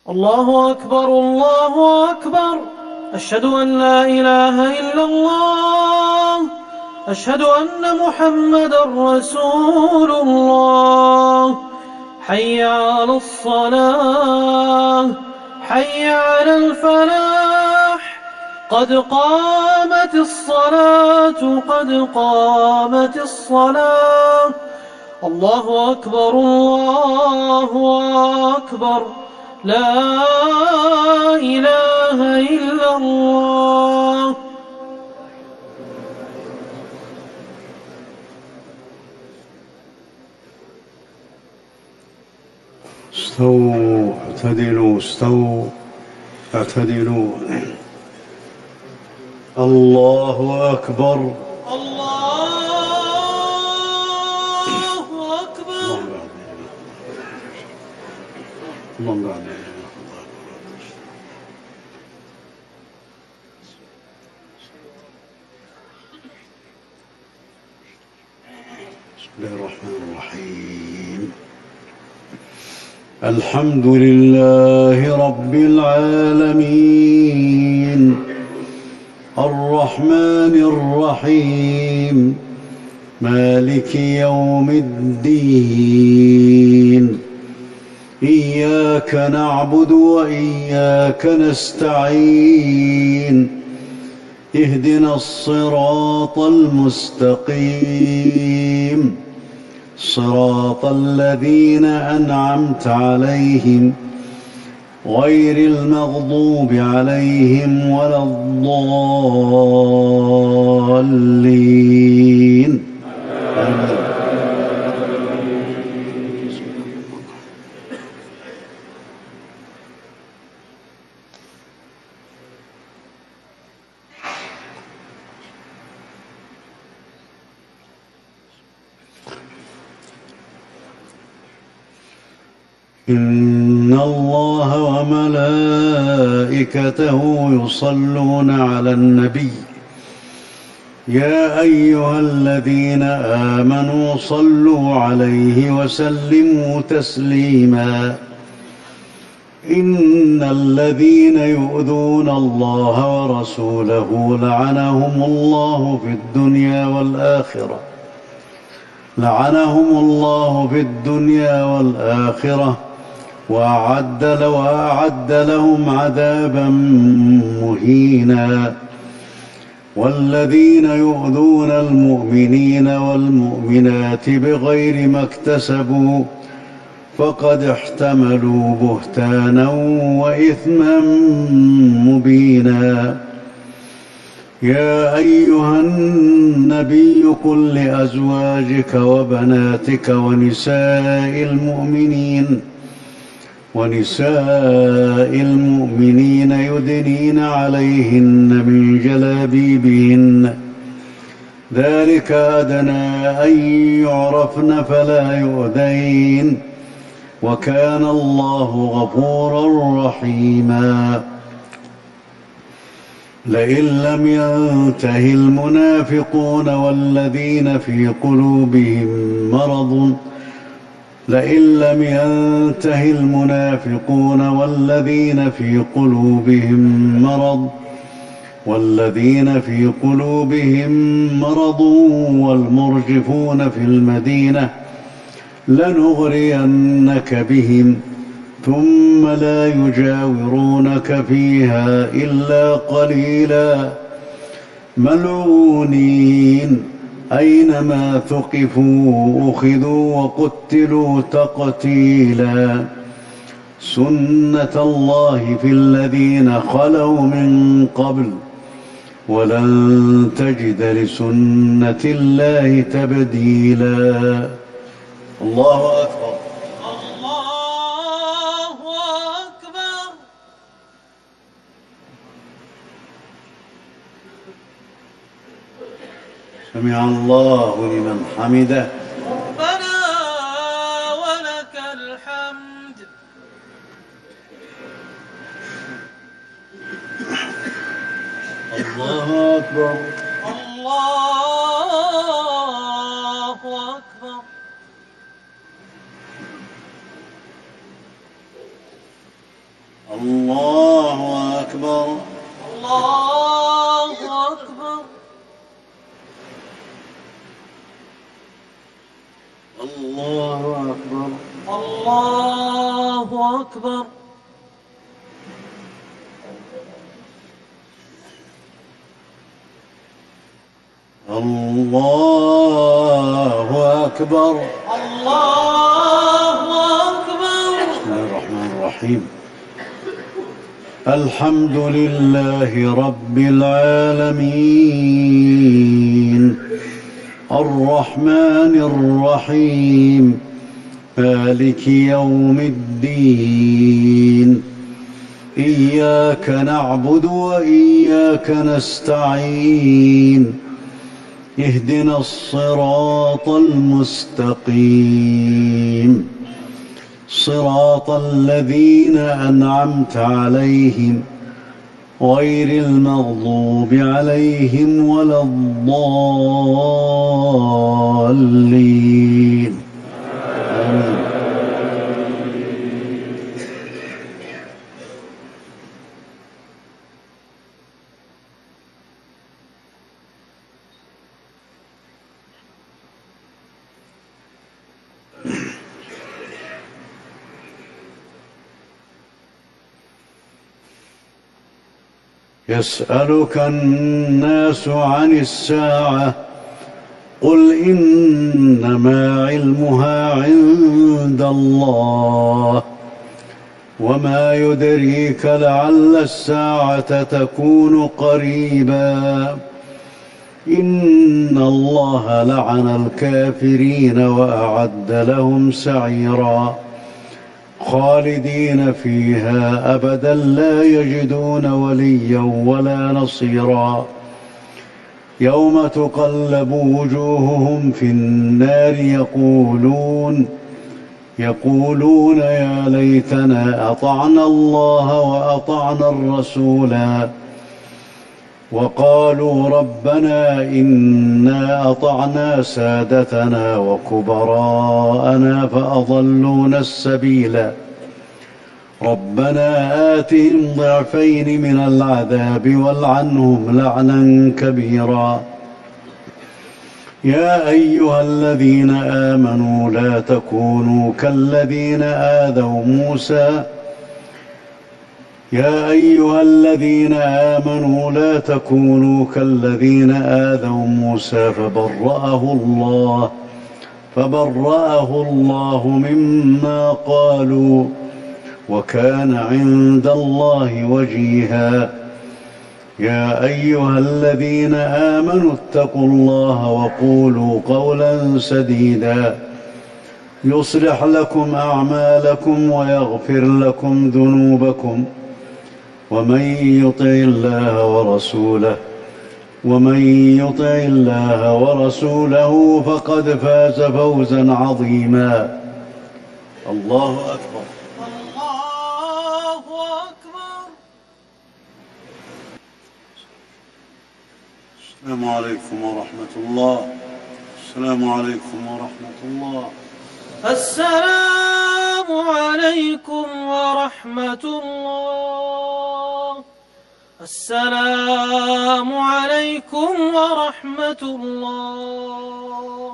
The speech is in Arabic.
الله أكبر الله أكبر. أشهد أن لا إله إلا الله. أشهد أن محمدا رسول الله. حي على الصلاة، حي على الفلاح. قد قامت الصلاة، قد قامت الصلاة. الله أكبر الله أكبر. لا إله إلا الله. استووا اعتدلوا، استووا اعتدلوا. الله أكبر الله أكبر. اللهم بعد بسم الله الرحمن الرحيم. الحمد لله رب العالمين، الرحمن الرحيم، مالك يوم الدين. إياك نعبد وإياك نستعين. اهدنا الصراط المستقيم، صراط الذين أنعمت عليهم غير المغضوب عليهم ولا الضالين. آمين. إن الله وملائكته يصلون على النبي، يا أيها الذين آمنوا صلوا عليه وسلموا تسليما. إن الذين يؤذون الله ورسوله لعنهم الله في الدنيا والآخرة، لعنهم الله في الدنيا والآخرة، وأعد لهم عذابا مهينا. والذين يؤذون المؤمنين والمؤمنات بغير ما اكتسبوا فقد احتملوا بهتانا وإثما مبينا. يا أيها النبي قل لأزواجك وبناتك ونساء المؤمنين يدنين عليهن من جلابيبهن، ذلك أدنى أن يعرفن فلا يؤذين، وكان الله غفورا رحيما. لئن لم ينته المنافقون والذين في قلوبهم مرض والمرجفون في المدينة لنغرينك بهم ثم لا يجاورونك فيها إلا قليلا، ملعونين أينما ثقفوا أخذوا وقتلوا تقتيلا. سنة الله في الذين خلوا من قبل ولن تجد لسنة الله تبديلا. الله أكبر. الله أكبر. سمع الله لمن حمده. ربنا ولك الحمد. الله أكبر. الله أكبر. الله أكبر. الله أكبر. الله أكبر. الله أكبر. الله أكبر. الله أكبر. بسم الله الرحمن الرحيم. الحمد لله رب العالمين الرحمن الرحيم مالك يوم الدين إياك نعبد وإياك نستعين اهدنا الصراط المستقيم صراط الذين أنعمت عليهم غير المغضوب عليهم ولا الضالين. آمين. يسألك الناس عن الساعة قل إنما علمها عند الله وما يدريك لعل الساعة تكون قريبا إن الله لعن الكافرين وأعد لهم سعيرا خالدين فيها أبدا لا يجدون وليا ولا نصيرا يوم تقلب وجوههم في النار يقولون يا ليتنا أطعنا الله وأطعنا الرسولا وقالوا ربنا إنا أطعنا سادتنا وكبراءنا فأضلونا السبيلا ربنا آتهم ضعفين من العذاب والعنهم لعنا كبيرا يا أيها الذين آمنوا لا تكونوا كالذين آذوا موسى يا أيها الذين آمنوا لا تكونوا كالذين آذوا موسى فبرأه الله مما قالوا وكان عند الله وجيها يا أيها الذين آمنوا اتقوا الله وقولوا قولا سديدا يصلح لكم أعمالكم ويغفر لكم ذنوبكم ومن يطع الله ورسوله فقد فاز فوزا عظيما. الله أكبر. الله أكبر. السلام عليكم ورحمة الله. السلام عليكم ورحمة الله. السلام عليكم ورحمة الله. السلام عليكم ورحمة الله.